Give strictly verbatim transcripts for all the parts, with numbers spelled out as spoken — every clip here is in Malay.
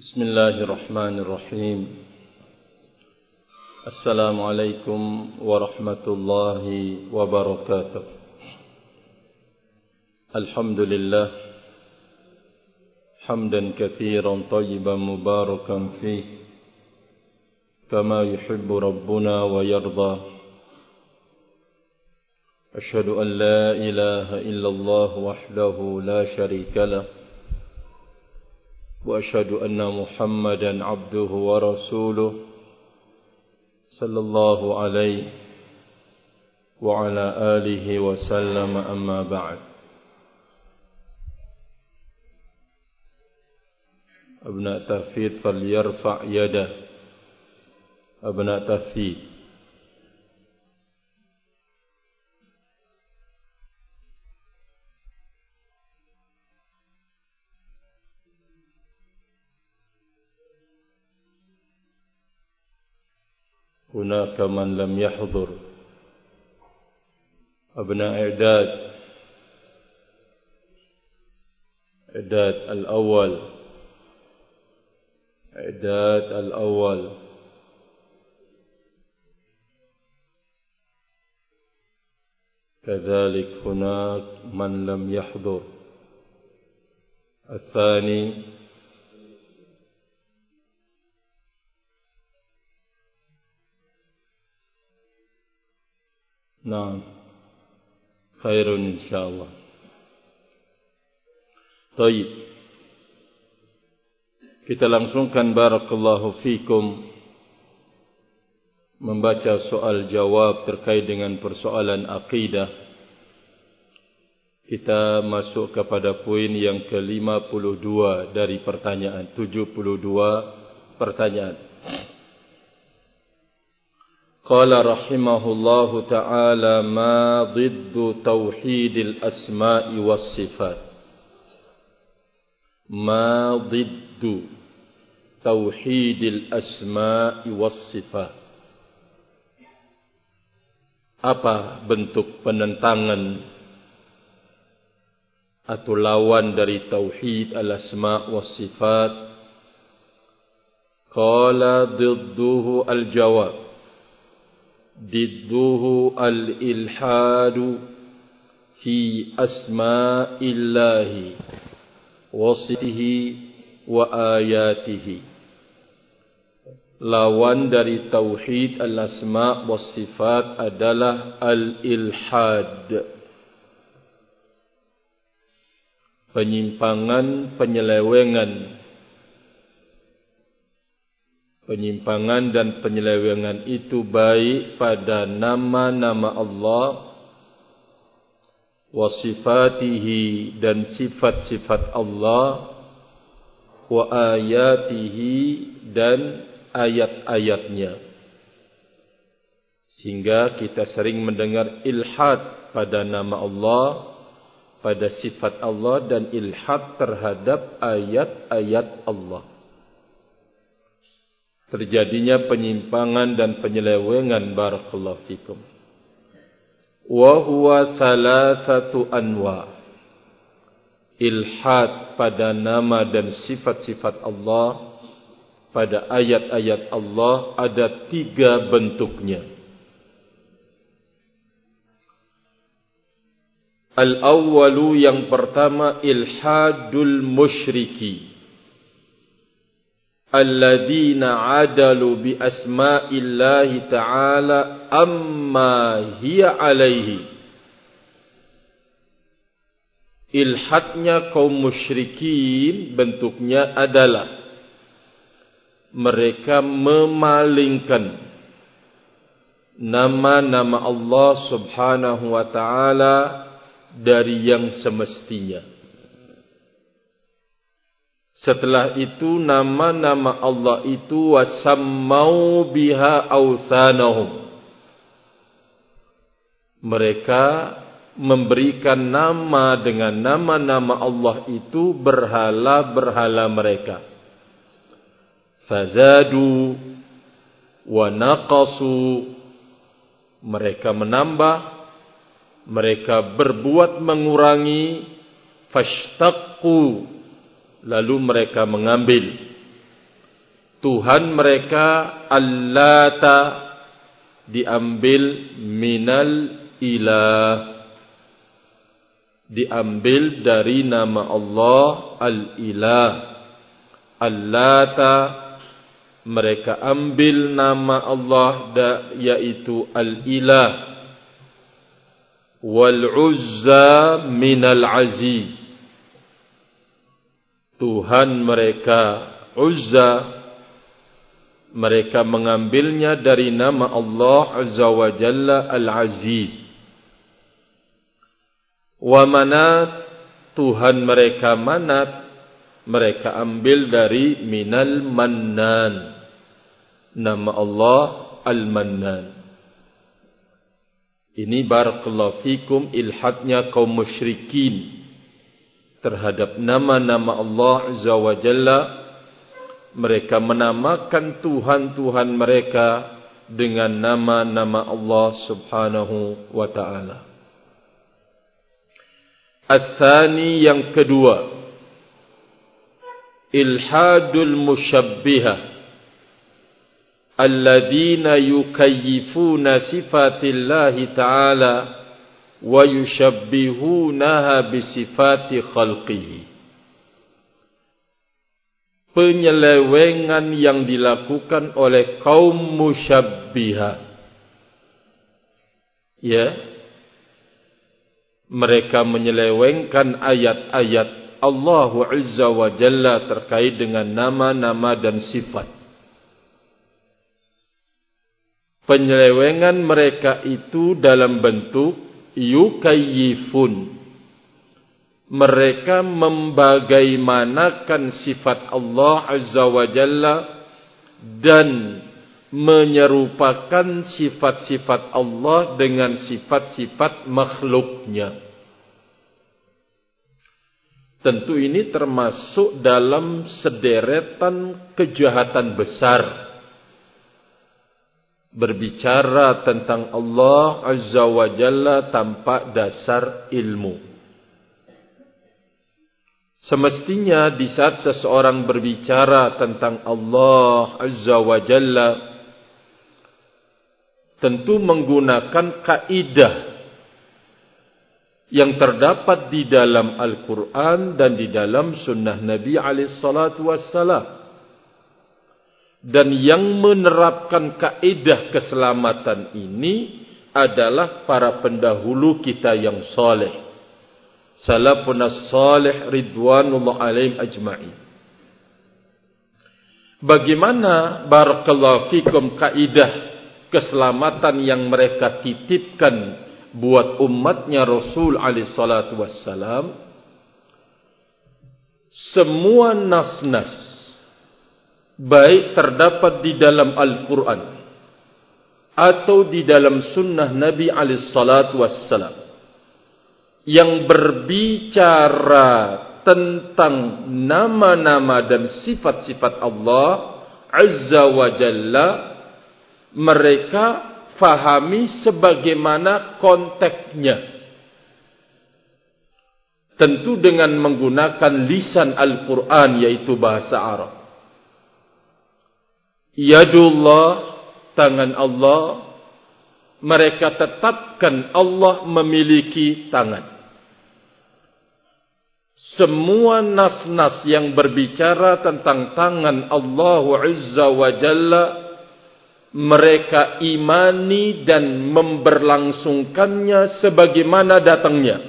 بسم الله الرحمن الرحيم السلام عليكم ورحمة الله وبركاته الحمد لله حمدا كثيرا طيبا مباركا فيه كما يحب ربنا ويرضى أشهد أن لا إله إلا الله وحده لا شريك له وأشهد أن محمدا عبده ورسوله صلى الله عليه وعلى آله وسلم أما بعد أبناء تحفيظ فليرفع يده أبناء تحفيظ هناك من لم يحضر أبناء إعداد إعداد الأول إعداد الأول كذلك هناك من لم يحضر الثاني Naam, khairun insyaallah. Baik. Kita langsungkan barakallahu fikum membaca soal jawab terkait dengan persoalan akidah. Kita masuk kepada poin yang ke lima puluh dua dari pertanyaan, tujuh puluh dua pertanyaan. Qala rahimahullahu ta'ala ma dhiddu tauhidil asma'i was sifat. Ma dhiddu tauhidil asma'i was sifat. Apa bentuk penentangan atau lawan dari tauhid al-asma' was sifat? Qala dhidduhu al-jawab. Didduhu al-ilhadu fi asma'illahi wa sifatihi wa ayatihi. Lawan dari tauhid al-asma' wa sifat adalah al-ilhad, penyimpangan, penyelewengan. Penyimpangan dan penyelewengan itu baik pada nama-nama Allah, wa sifatihi dan sifat-sifat Allah, wa ayatihi dan ayat-ayatnya. Sehingga kita sering mendengar ilhad pada nama Allah, pada sifat Allah, dan ilhad terhadap ayat-ayat Allah. Terjadinya penyimpangan dan penyelewengan barakallahu fikum. Wa huwa thalathatu anwa. Ilhad pada nama dan sifat-sifat Allah, pada ayat-ayat Allah ada tiga bentuknya. Al-awwalu, yang pertama, ilhadul musyriki alladzina adalu bi asma'illahi ta'ala amma hiya alaihi. Ilhadnya kaum musyrikin bentuknya adalah mereka memalingkan nama-nama Allah subhanahu wa ta'ala dari yang semestinya. Setelah itu nama-nama Allah itu wasammau biha awthanahum. Mereka memberikan nama dengan nama-nama Allah itu berhala-berhala mereka. Fazadu wa naqasu. Mereka menambah, mereka berbuat mengurangi. Fashtaqu, lalu mereka mengambil Tuhan mereka Allata diambil minal ilah, diambil dari nama Allah Al-Ilah. Allata mereka ambil nama Allah yaitu Al-Ilah. Wal-Uzza minal Aziz, Tuhan mereka Uzza mereka mengambilnya dari nama Allah Azza wa Jalla Al-Aziz. Wa Manat, Tuhan mereka Manat mereka ambil dari minal Mannan, nama Allah Al-Mannan. Ini barakallahu fikum ilhadnya kaum musyrikin terhadap nama-nama Allah Azza wa Jalla. Mereka menamakan Tuhan-Tuhan mereka dengan nama-nama Allah Subhanahu wa ta'ala. Ats-tsani, yang kedua, ilhadul musyabbihah alladzina yukayyifuna sifatillahi ta'ala wa yushabbihunaha bisifati khalqihi. Penyelewengan yang dilakukan oleh kaum musyabbihah, ya, mereka menyelewengkan ayat-ayat Allah Azza wa Jalla terkait dengan nama-nama dan sifat. Penyelewengan mereka itu dalam bentuk yukayyifun. Mereka membagaimanakan sifat Allah Azza wa Jalla dan menyerupakan sifat-sifat Allah dengan sifat-sifat makhluknya. Tentu ini termasuk dalam sederetan kejahatan besar. Berbicara tentang Allah Azza wa Jalla tanpa dasar ilmu. Semestinya di saat seseorang berbicara tentang Allah Azza wa Jalla, tentu menggunakan kaidah yang terdapat di dalam Al-Quran dan di dalam sunnah Nabi alaihi salatu wassalam. Dan yang menerapkan kaidah keselamatan ini adalah para pendahulu kita yang saleh, salafun as-salih ridwanullah alaihim ajma'in. Bagaimana barakallahu fikum kaidah keselamatan yang mereka titipkan buat umatnya Rasul alaihi salatu wassalam? Semua nas-nas baik terdapat di dalam Al-Quran atau di dalam sunnah Nabi alaihi salatu wassalam yang berbicara tentang nama-nama dan sifat-sifat Allah Azza wa Jalla, mereka fahami sebagaimana konteksnya. Tentu dengan menggunakan lisan Al-Quran, yaitu bahasa Arab. Yadullah, tangan Allah, mereka tetapkan Allah memiliki tangan. Semua nas-nas yang berbicara tentang tangan Allah Azza wa Jalla, mereka imani dan memberlangsungkannya sebagaimana datangnya.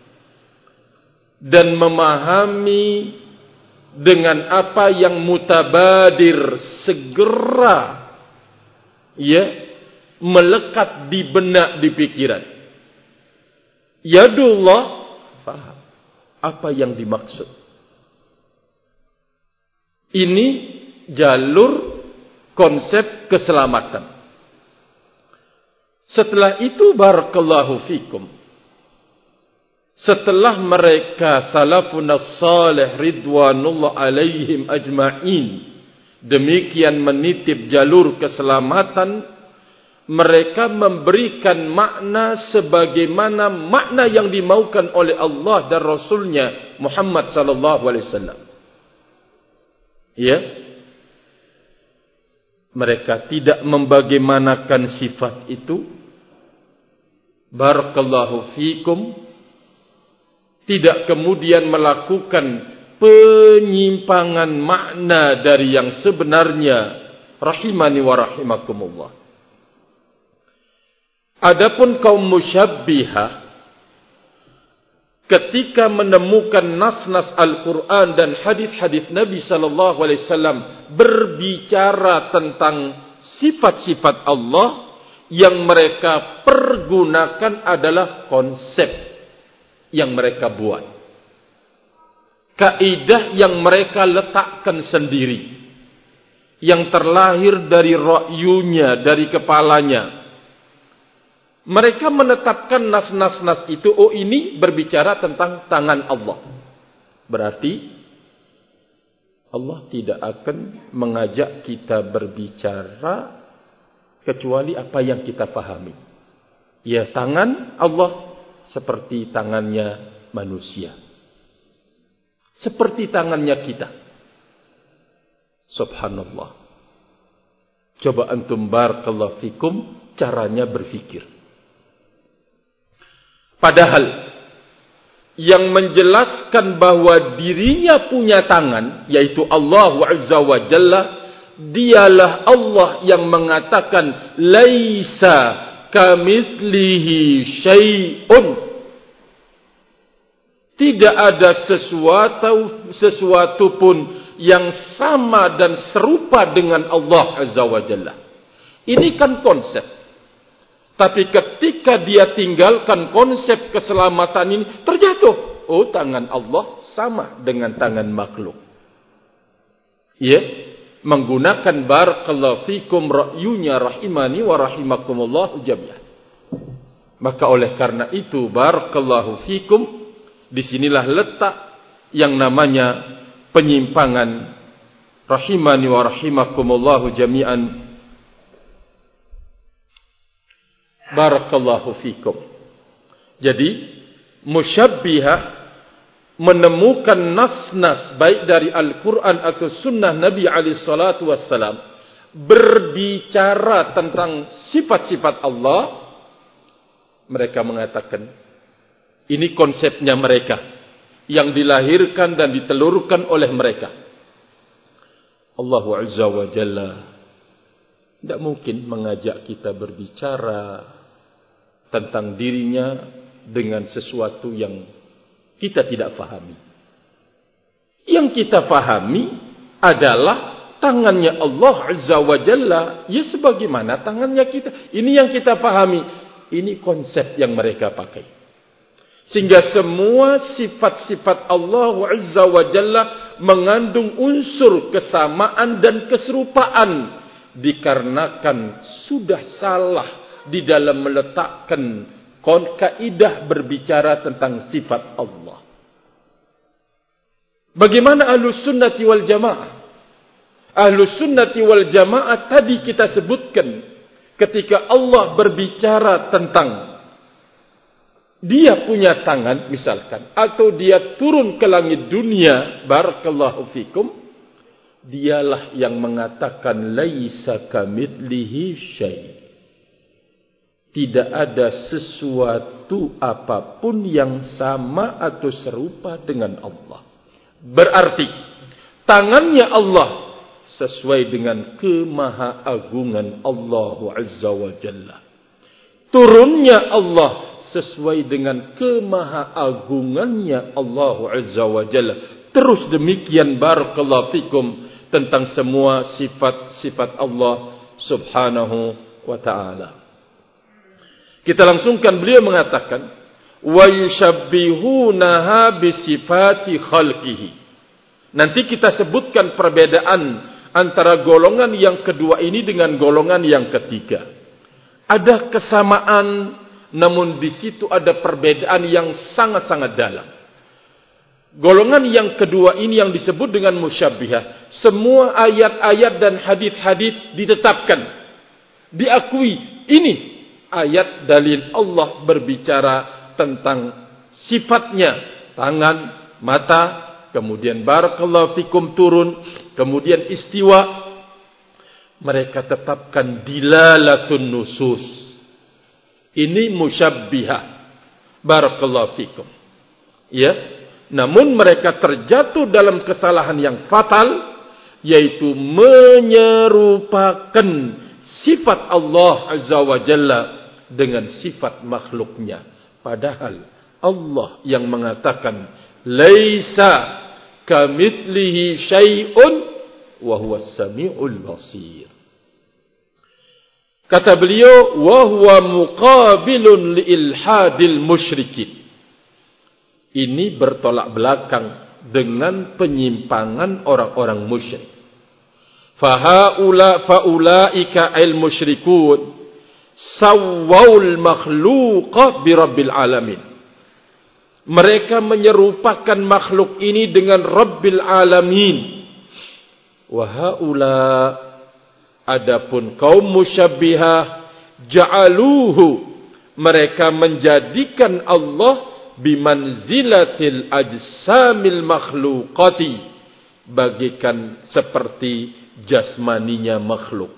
Dan memahami dengan apa yang mutabadir, segera ya melekat di benak, di pikiran. Yadullah, faham apa yang dimaksud. Ini jalur konsep keselamatan. Setelah itu barakallahu fikum, setelah mereka salafun as-salih ridwanullah alaihim ajma'in demikian menitip jalur keselamatan, mereka memberikan makna sebagaimana makna yang dimaukan oleh Allah dan Rasulnya Muhammad sallallahu alaihi wasallam. Ya. mereka tidak membagaimanakan sifat itu, barakallahu fikum, tidak kemudian melakukan penyimpangan makna dari yang sebenarnya, rahimani wa rahimakumullah. Adapun kaum musyabbihah, ketika menemukan nas-nas Al-Quran dan hadis-hadis Nabi sallallahu alaihi wasallam berbicara tentang sifat-sifat Allah, yang mereka pergunakan adalah konsep yang mereka buat, kaidah yang mereka letakkan sendiri, yang terlahir dari ra'yunya, dari kepalanya. Mereka menetapkan nas-nas-nas itu, oh ini berbicara tentang tangan Allah. Berarti Allah tidak akan mengajak kita berbicara kecuali apa yang kita pahami. Ya, tangan Allah seperti tangannya manusia, seperti tangannya kita. Subhanallah. Coba antum barakallahu fikum caranya berfikir. Padahal yang menjelaskan bahwa dirinya punya tangan, yaitu Allah Azza wa Jalla, dialah Allah yang mengatakan laisa kamitslihi syai'un. Tidak ada sesuatu sesuatu pun yang sama dan serupa dengan Allah Azza wa Jalla. Ini kan konsep. Tapi ketika dia tinggalkan konsep keselamatan ini, terjatuh. Oh, tangan Allah sama dengan tangan makhluk. Ya, menggunakan barakallahu fikum ra'yunya, rahimani wa rahimakumullah jami'an. Maka oleh karena itu barakallahu fikum, disinilah letak yang namanya penyimpangan, rahimani wa rahimakumullah jami'an. Barakallahu fikum. Jadi musyabbihah menemukan nas-nas baik dari Al-Quran atau sunnah Nabi alaihi salatu wassalam berbicara tentang sifat-sifat Allah. Mereka mengatakan ini konsepnya mereka yang dilahirkan dan ditelurkan oleh mereka. Allah Azza wa Jalla tidak mungkin mengajak kita berbicara tentang dirinya dengan sesuatu yang kita tidak fahami. Yang kita fahami adalah tangannya Allah Azza wa Jalla, ya sebagaimana tangannya kita. Ini yang kita fahami. Ini konsep yang mereka pakai. Sehingga semua sifat-sifat Allah Azza wa Jalla mengandung unsur kesamaan dan keserupaan, dikarenakan sudah salah di dalam meletakkan kaidah berbicara tentang sifat Allah. Bagaimana Ahlus Sunnati wal Jamaah? Ahlus Sunnati wal Jamaah tadi kita sebutkan, ketika Allah berbicara tentang dia punya tangan misalkan, atau dia turun ke langit dunia, barakallahu fikum, dialah yang mengatakan laisa kamitslihi syai'. Tidak ada sesuatu apapun yang sama atau serupa dengan Allah. Berarti tangannya Allah sesuai dengan kemahaagungan Allah Azza wa Jalla. Turunnya Allah sesuai dengan kemahaagungannya Allah Azza wa Jalla. Terus demikian barakallahu fikum tentang semua sifat-sifat Allah Subhanahu wa ta'ala. Kita langsungkan, beliau mengatakan wa yushabbihunaha bisifati khalqihi. Nanti kita sebutkan perbedaan antara golongan yang kedua ini dengan golongan yang ketiga. Ada kesamaan, namun di situ ada perbedaan yang sangat-sangat dalam. Golongan yang kedua ini yang disebut dengan musyabbihah, semua ayat-ayat dan hadis-hadis ditetapkan, diakui ini ayat dalil Allah berbicara tentang sifatnya, tangan, mata, kemudian barakallahu fikum turun, kemudian istiwa. mereka tetapkan dilalatun nusus. Ini musyabbihah. Barakallahu fikum. Ya, namun mereka terjatuh dalam kesalahan yang fatal, yaitu menyerupakan sifat Allah Azza wa Jalla dengan sifat makhluknya. Padahal Allah yang mengatakan laisa kamitslihi syai'un wa huwas samiul basir. Kata beliau, wa huwa muqabilun li ilhadil musyrikin. Ini bertolak belakang dengan penyimpangan orang-orang musyrik. Fahaula faulaika al musyrikun sawwaul makhluqa bi rabbil alamin. Mereka menyerupakan makhluk ini dengan Rabbil alamin. Wa haula, adapun kaum musyabbihah, ja'aluhu, mereka menjadikan Allah bimanzilatil ajsamil makhluqati, bagikan seperti jasmaninya makhluk.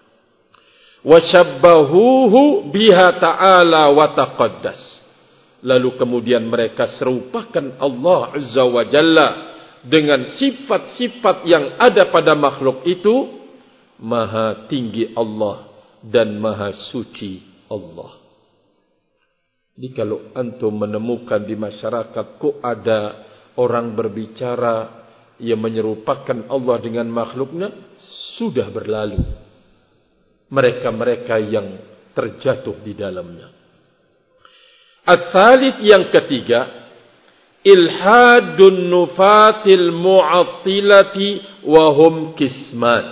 Washabbahuhu biha ta'ala wa taqaddas. Lalu kemudian mereka serupakan Allah Azza wa Jalla dengan sifat-sifat yang ada pada makhluk itu. Maha tinggi Allah dan maha suci Allah. Jadi kalau antum menemukan di masyarakat kok ada orang berbicara yang menyerupakan Allah dengan makhluknya, sudah berlalu mereka-mereka yang terjatuh di dalamnya. At-thalith, yang ketiga, ilhadun nufatil mu'attilati wa hum kisman.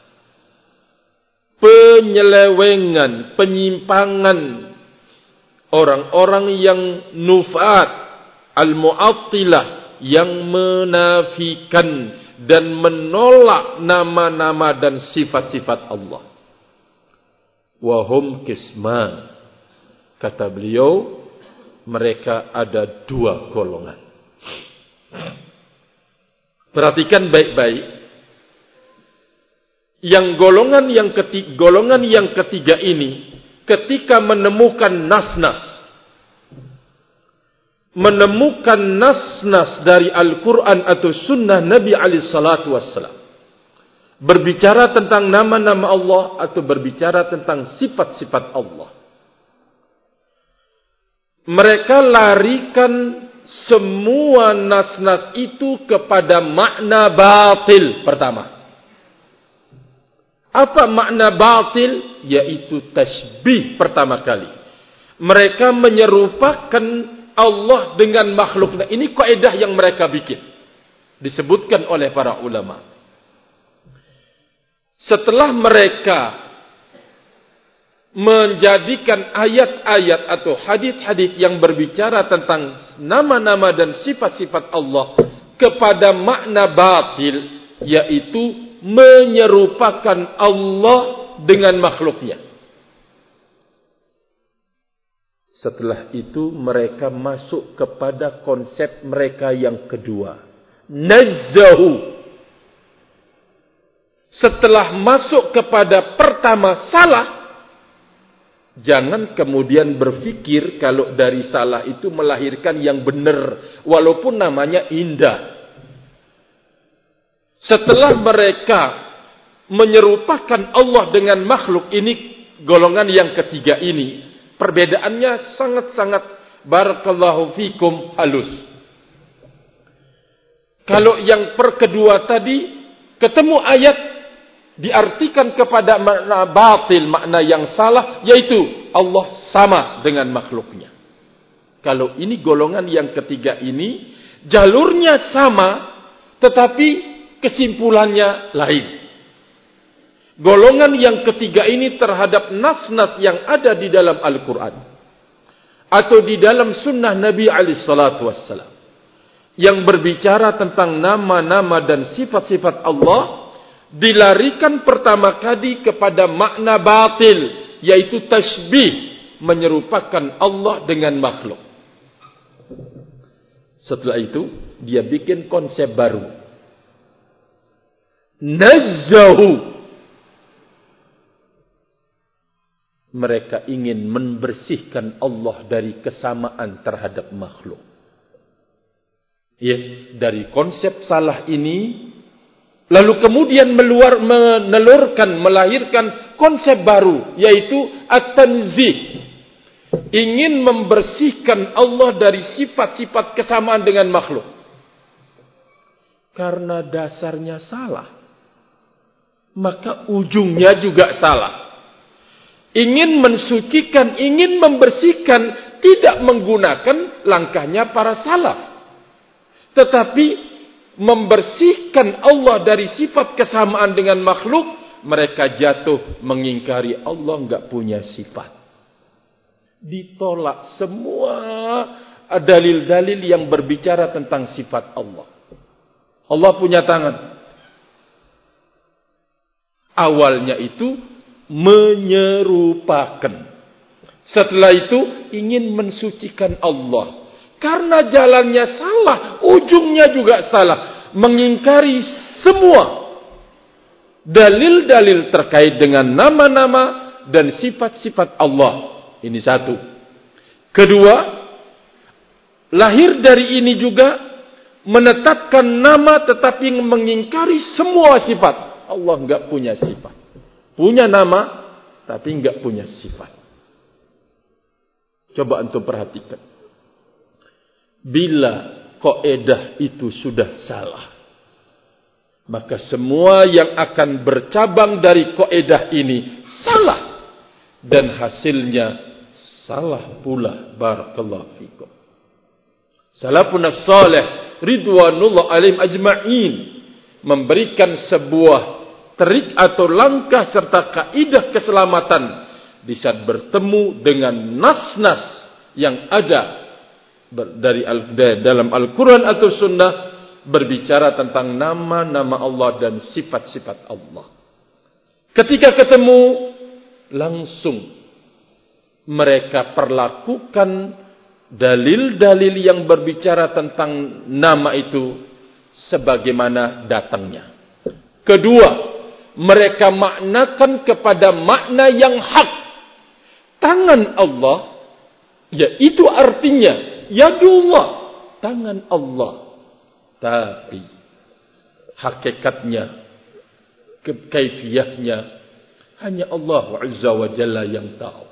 Penyelewengan, penyimpangan orang-orang yang nufat, al-mu'attilah, yang menafikan dan menolak nama-nama dan sifat-sifat Allah. Wahum kisman. Kata beliau, mereka ada dua golongan. Perhatikan baik-baik. Yang golongan yang ketiga, golongan yang ketiga ini, ketika menemukan nas-nas, menemukan nas-nas dari Al-Quran atau Sunnah Nabi alaihi salatu wassalam, berbicara tentang nama-nama Allah atau berbicara tentang sifat-sifat Allah, mereka larikan semua nas-nas itu kepada makna batil pertama. Apa makna batil? Yaitu tasbih pertama kali. Mereka menyerupakan Allah dengan makhluk. Nah, ini kaidah yang mereka bikin. Disebutkan oleh para ulama. Setelah mereka menjadikan ayat-ayat atau hadis-hadis yang berbicara tentang nama-nama dan sifat-sifat Allah kepada makna batil, yaitu menyerupakan Allah dengan makhluknya. Setelah itu mereka masuk kepada konsep mereka yang kedua, nazzahu. Setelah masuk kepada pertama salah, jangan kemudian berfikir kalau dari salah itu melahirkan yang benar, walaupun namanya indah. Setelah mereka menyerupakan Allah dengan makhluk, ini golongan yang ketiga ini, perbedaannya sangat-sangat barakallahu fikum halus. Kalau yang perkedua tadi, ketemu ayat diartikan kepada makna batil, makna yang salah, yaitu Allah sama dengan makhluknya. Kalau ini golongan yang ketiga ini, jalurnya sama, tetapi kesimpulannya lain. Golongan yang ketiga ini terhadap nas-nas yang ada di dalam Al-Quran atau di dalam sunnah Nabi alaihi salatu wassalam yang berbicara tentang nama-nama dan sifat-sifat Allah, dilarikan pertama kali kepada makna batil, yaitu tasbih, menyerupakan Allah dengan makhluk. Setelah itu dia bikin konsep baru, nazzahu. mereka ingin membersihkan Allah dari kesamaan terhadap makhluk. Ya, dari konsep salah ini, lalu kemudian meluar, menelurkan, melahirkan konsep baru, yaitu at-tanzih. Ingin membersihkan Allah dari sifat-sifat kesamaan dengan makhluk. Karena dasarnya salah, maka ujungnya juga salah. Ingin mensucikan, ingin membersihkan, tidak menggunakan langkahnya para salaf. Tetapi membersihkan Allah dari sifat kesamaan dengan makhluk, mereka jatuh mengingkari Allah enggak punya sifat. Ditolak semua dalil-dalil yang berbicara tentang sifat Allah. Allah punya tangan. Awalnya itu menyerupakan. Setelah itu ingin mensucikan Allah. Karena jalannya salah, ujungnya juga salah. Mengingkari semua dalil-dalil terkait dengan nama-nama dan sifat-sifat Allah. Ini satu. Kedua, lahir dari ini juga menetapkan nama tetapi mengingkari semua sifat. Allah enggak punya sifat. Punya nama tapi enggak punya sifat. Coba antum perhatikan. Bila kaidah itu sudah salah, maka semua yang akan bercabang dari kaidah ini salah dan hasilnya salah pula. Barakallahu fikum. Salafun as-salih ridwanullah alaihim ajma'in memberikan sebuah trik atau langkah serta kaidah keselamatan di saat bertemu dengan nas-nas yang ada dari dalam Al-Quran atau Sunnah berbicara tentang nama-nama Allah dan sifat-sifat Allah. Ketika ketemu, langsung mereka perlakukan dalil-dalil yang berbicara tentang nama itu sebagaimana datangnya. Kedua, mereka maknakan kepada makna yang hak. Tangan Allah, ya itu artinya yadullah, tangan Allah. Tapi hakikatnya, kaifiyahnya hanya Allah Azza wa Jalla yang tahu.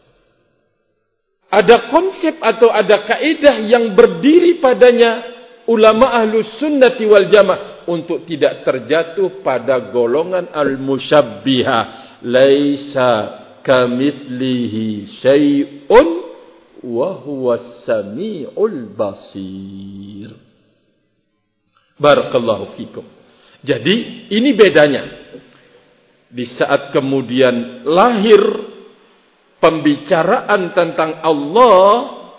Ada konsep atau ada kaidah yang berdiri padanya ulama ahlus sunnati wal jamaah untuk tidak terjatuh pada golongan al-musyabbihah. Laisa kamitslihi syai'un wa huwas samiul basir. Barakallahu fikum. Jadi ini bedanya. Di saat kemudian lahir pembicaraan tentang Allah,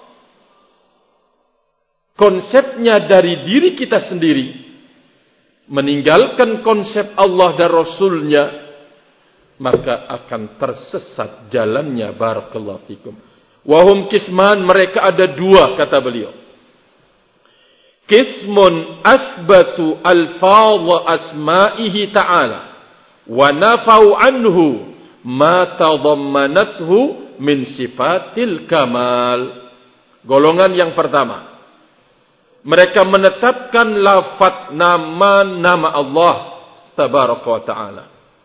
konsepnya dari diri kita sendiri, meninggalkan konsep Allah dan Rasulnya, maka akan tersesat jalannya. Barakallahu fikum. Wahum kisman, mereka ada dua, kata beliau. Kismun asbatu alfadha asma'ihi ta'ala wa nafau anhu ma tadammanathu min sifatil kamal. Golongan yang pertama, mereka menetapkan lafaz nama-nama Allah tabaraka wa ta'ala.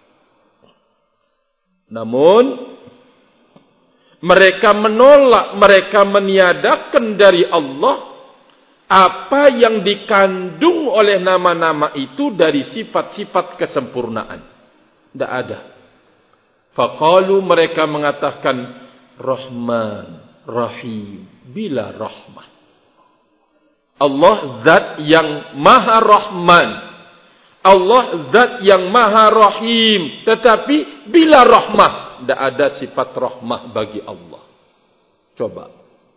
Namun mereka menolak, mereka meniadakan dari Allah apa yang dikandung oleh nama-nama itu dari sifat-sifat kesempurnaan. Tidak ada. Faqalu, mereka mengatakan Rahman, Rahim, bila rahmah. Allah zat yang maha rahman, Allah zat yang maha rahim, tetapi bila rahmah. Tidak ada sifat rahmah bagi Allah. Coba.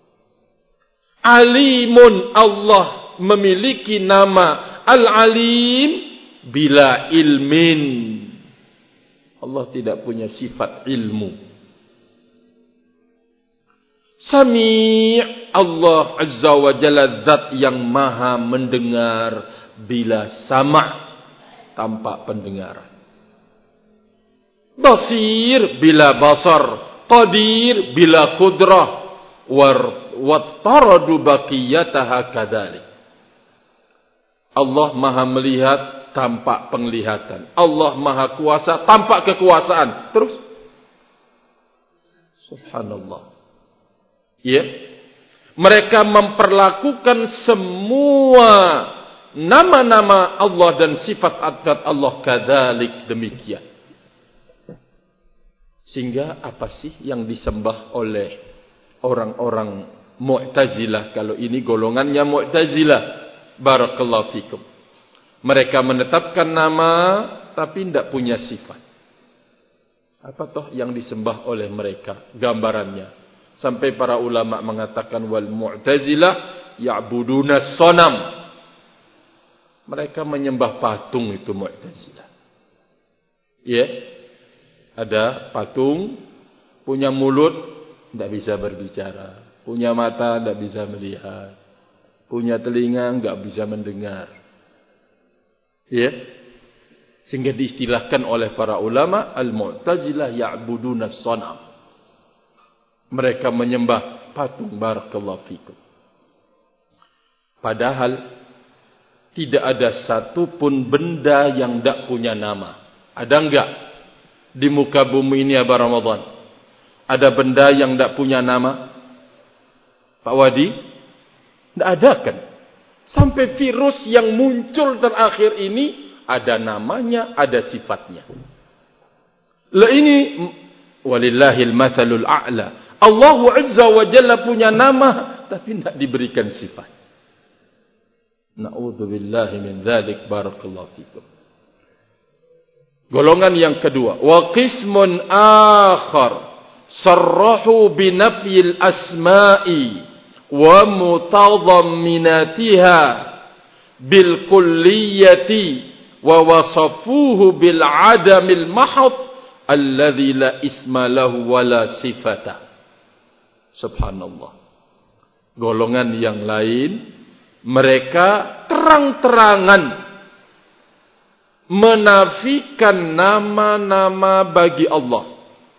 Alimun, Allah memiliki nama Al-Alim bila ilmin. Allah tidak punya sifat ilmu. Sami', Allah Azza wa Jalla zat yang maha mendengar bila sama', tanpa pendengaran. Basir bila basar, qadir bila qudrah wattaradu baqiyataha kadzalik. Allah Maha melihat tanpa penglihatan. Allah Maha kuasa tanpa kekuasaan. Terus subhanallah. Ya. Mereka memperlakukan semua nama-nama Allah dan sifat-sifat Allah kadzalik demikian. Sehingga apa sih yang disembah oleh orang-orang Mu'tazilah? Kalau ini golongannya Mu'tazilah, barakallahu fikum. Mereka menetapkan nama tapi tidak punya sifat. Apa toh yang disembah oleh mereka? Gambarannya. Sampai para ulama mengatakan wal Mu'tazilah ya'buduna sonam. Mereka menyembah patung itu Mu'tazilah. Ya. Ada patung, punya mulut, tidak bisa berbicara. Punya mata, tidak bisa melihat. Punya telinga, tidak bisa mendengar. Ya. Sehingga diistilahkan oleh para ulama, Al-Mu'tazilah ya'buduna sonam. Mereka menyembah patung, barakallahu fikum. Padahal tidak ada satu pun benda yang tidak punya nama. Ada enggak di muka bumi ini ya Ramadan? Ada benda yang tidak punya nama? Pak Wadi? Tidak ada kan? Sampai virus yang muncul terakhir ini ada namanya, ada sifatnya. Lah ini walillahil matsalul a'la. Allah Azza wa Jalla punya nama tapi tidak diberikan sifat. Na'udzubillahi min dzalik, barakallahu fikum. Golongan yang kedua, wa qismun akhar sarrahu bi nafyil asma'i wa mutadamminatiha bil kulliyati wa wasafuhu bil adamil mahad alladzi la isma lahu wa la sifata. Subhanallah. Golongan yang lain, mereka terang-terangan menafikan nama-nama bagi Allah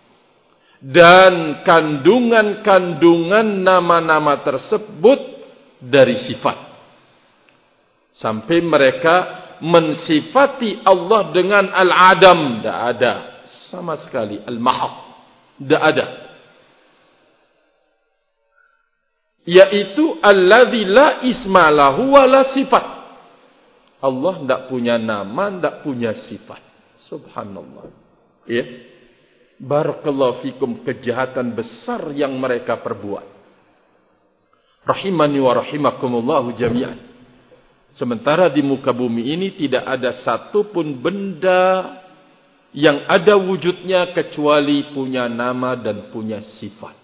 dan kandungan-kandungan nama-nama tersebut dari sifat. Sampai mereka mensifati Allah dengan al-adam, tidak ada sama sekali, al-mahad, tidak ada. Yaitu alladzi la isma lahu wa la sifat. Allah tidak punya nama, tidak punya sifat. Subhanallah. Ya. Barakallahu fikum, kejahatan besar yang mereka perbuat. Rahimani wa rahimakumullahu jami'an. Sementara di muka bumi ini tidak ada satu pun benda yang ada wujudnya kecuali punya nama dan punya sifat.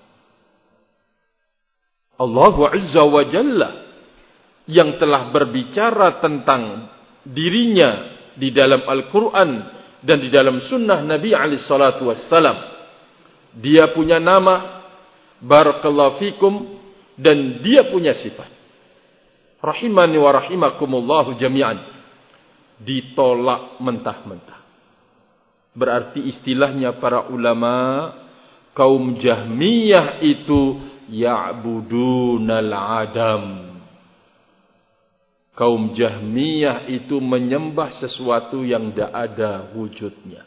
Allah Azza wa Jalla yang telah berbicara tentang dirinya di dalam Al-Quran dan di dalam sunnah Nabi alaihi salatu wassalam. Dia punya nama, barakallahu fikum, dan dia punya sifat. Rahimani wa rahimakumullahu jami'an. Ditolak mentah-mentah. Berarti istilahnya para ulama, kaum Jahmiyah itu ya'budunal adam. Kaum Jahmiyah itu menyembah sesuatu yang tidak ada wujudnya.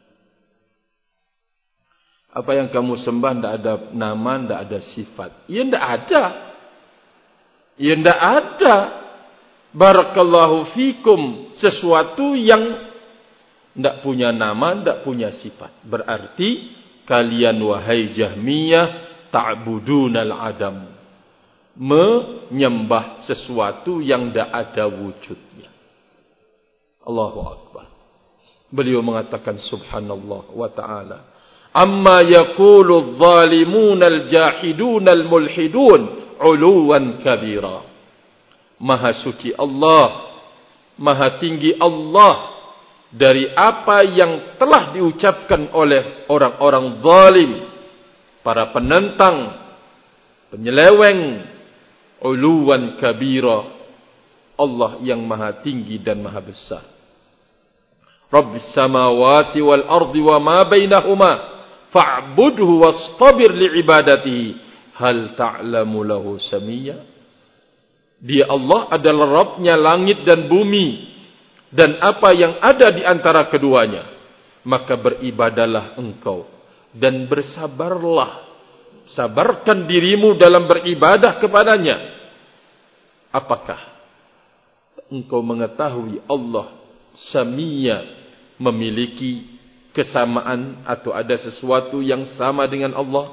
Apa yang kamu sembah tidak ada nama, tidak ada sifat. Ya tidak ada. Ya tidak ada. Barakallahu fikum. Sesuatu yang tidak punya nama, tidak punya sifat. Berarti kalian wahai Jahmiyah ta'budunal adam, menyembah sesuatu yang tidak ada wujudnya. Allahu Akbar. Beliau mengatakan subhanallah wa ta'ala, amma yaqulu adh-dhalimun al-jahidun al-mulhidun uluwan kabira. Maha suci Allah, maha tinggi Allah dari apa yang telah diucapkan oleh orang-orang zalim, para penentang, penyeleweng, uluwan kabira. Allah yang maha tinggi dan maha besar. Rabbis samawati wal ardi wa ma bainahuma fa'budhu wastabir li'ibadatihi hal ta'lamu lahu samiyya. Dia Allah adalah Rabbnya langit dan bumi dan apa yang ada di antara keduanya. Maka beribadalah engkau dan bersabarlah. Sabarkan dirimu dalam beribadah kepadanya. Apakah engkau mengetahui Allah Samiyya memiliki kesamaan atau ada sesuatu yang sama dengan Allah?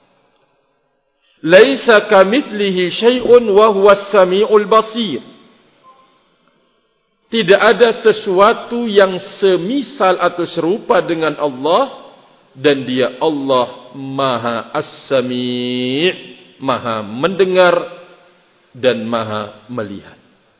Laisa kamitslihi syai'un wa huwas samiul basir. Tidak ada sesuatu yang semisal atau serupa dengan Allah dan dia Allah Maha As-Sami', Maha mendengar dan Maha melihat.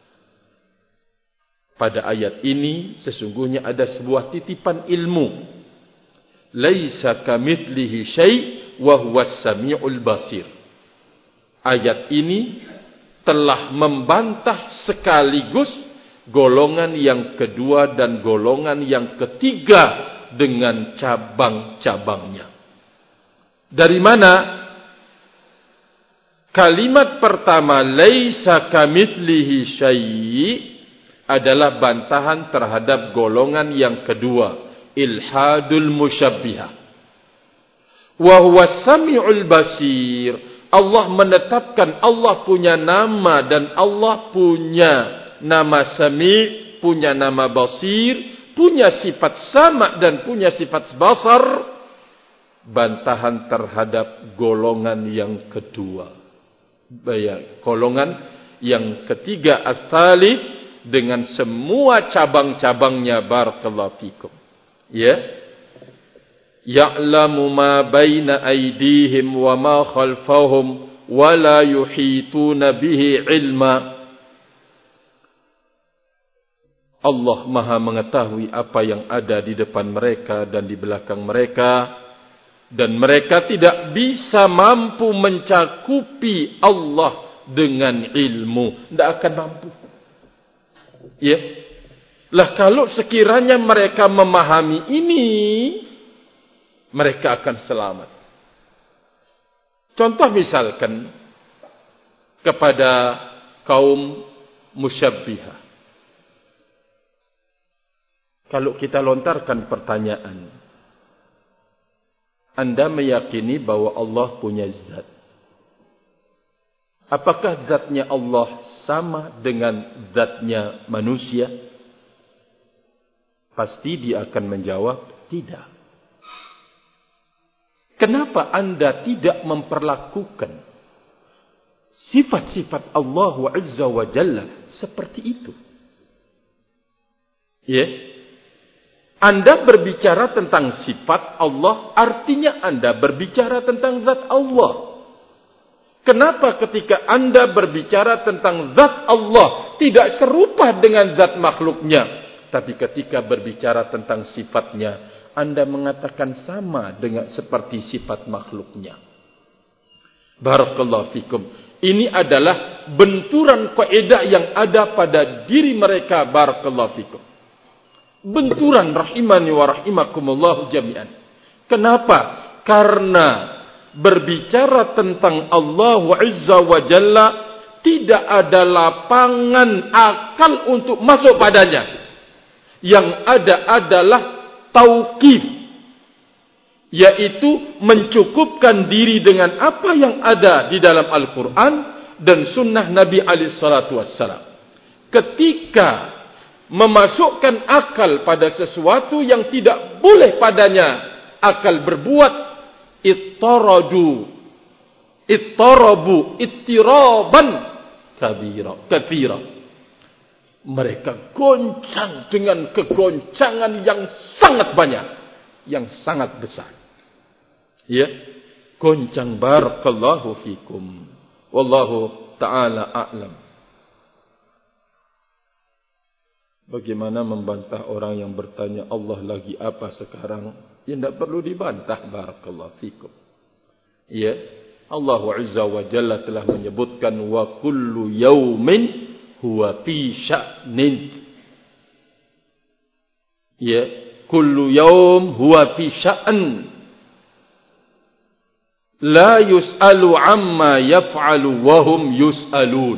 Pada ayat ini sesungguhnya ada sebuah titipan ilmu. Laisa kamitslihi syai' wa huwas samiul basir. Ayat ini telah membantah sekaligus golongan yang kedua dan golongan yang ketiga dengan cabang-cabangnya. Dari mana? Kalimat pertama laisa kamitslihi syai' adalah bantahan terhadap golongan yang kedua, ilhadul musyabbihah. Wa huwas samiul basir. Allah menetapkan Allah punya nama dan Allah punya nama Sami', punya nama Basir, punya sifat sama dan punya sifat basar. Bantahan terhadap golongan yang kedua. Golongan yang ketiga as-salif dengan semua cabang-cabangnya. Barakallahu fikum. Ya. Ya'lamu ma baina aydihim wa ma khalfahum wa la yuhituna bihi ilma. Allah Maha mengetahui apa yang ada di depan mereka dan di belakang mereka, dan mereka tidak bisa mampu mencakupi Allah dengan ilmu. Tidak akan mampu. Ya. Lah kalau sekiranya mereka memahami ini, mereka akan selamat. Contoh misalkan kepada kaum musyabbihah. Kalau kita lontarkan pertanyaan, Anda meyakini bahwa Allah punya zat. Apakah zatnya Allah sama dengan zatnya manusia? Pasti dia akan menjawab, tidak. Kenapa Anda tidak memperlakukan sifat-sifat Allah Azza wa Jalla seperti itu? Ya. Anda berbicara tentang sifat Allah, artinya Anda berbicara tentang zat Allah. Kenapa ketika Anda berbicara tentang zat Allah tidak serupa dengan zat makhluknya, tapi ketika berbicara tentang sifatnya Anda mengatakan sama dengan seperti sifat makhluknya? Barakallahu fikum. Ini adalah benturan kaidah yang ada pada diri mereka. Barakallahu fikum. Benturan rahimani wa rahimakumullah jami'an. Kenapa? Karena berbicara tentang Allah Azza wa Jalla tidak ada lapangan akal untuk masuk padanya. Yang ada adalah tauqif, yaitu mencukupkan diri dengan apa yang ada di dalam Al-Quran dan sunnah Nabi alaihi salatu wassalam. Ketika memasukkan akal pada sesuatu yang tidak boleh padanya akal berbuat, ittaradu ittarabu ittiraban kabira katsira. Mereka goncang dengan kegoncangan yang sangat banyak, yang sangat besar. Ya, goncang. Barakallahu fikum. Wallahu ta'ala a'lam. Bagaimana membantah orang yang bertanya Allah lagi apa sekarang? Ya, tidak perlu dibantah. Barakallahu fikum. Ya, Allah Azza wa Jalla telah menyebutkan wa kullu yaumin huwa fi sya'nin. Ya, kullu yaum huwa fi sya'n. La yus'alu amma yaf'alu wa hum yus'alun.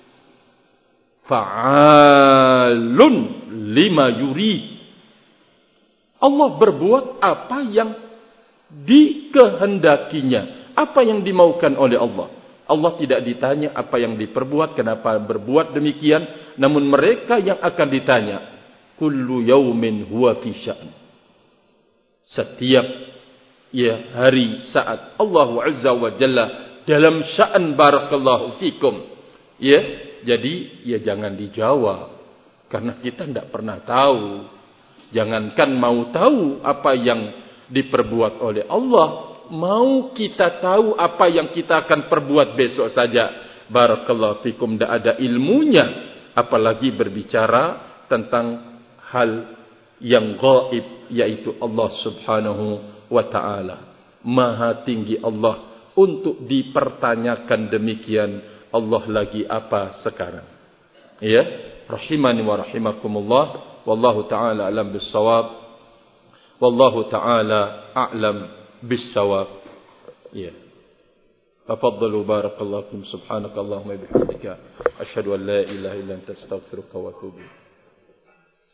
Fa'alun lima yurid. Allah berbuat apa yang dikehendakinya, apa yang dimaukan oleh Allah. Allah tidak ditanya apa yang diperbuat, kenapa berbuat demikian, namun mereka yang akan ditanya. Kullu yaumin huwa fi sya'n. Setiap ya hari saat Allah Azza wa Jalla dalam sya'an, barakallahu fikum. Ya, jadi ya jangan dijawab karena kita tidak pernah tahu. Jangankan mau tahu apa yang diperbuat oleh Allah, mau kita tahu apa yang kita akan perbuat besok saja, barakallahu fikum, tidak ada ilmunya, apalagi berbicara tentang hal yang gaib, yaitu Allah Subhanahu wa ta'ala. Maha tinggi Allah untuk dipertanyakan demikian. Allah lagi apa sekarang? Ya, rahimani wa rahimakumullah. Wallahu ta'ala alam bis-shawab. Wallahu ta'ala a'lam bis-shawab. Ya. Tafaddalu barakallahu fikum. Subhanakallahumma bihamdika asyhadu an la ilaha illa anta astaghfiruka wa atubu ilaik.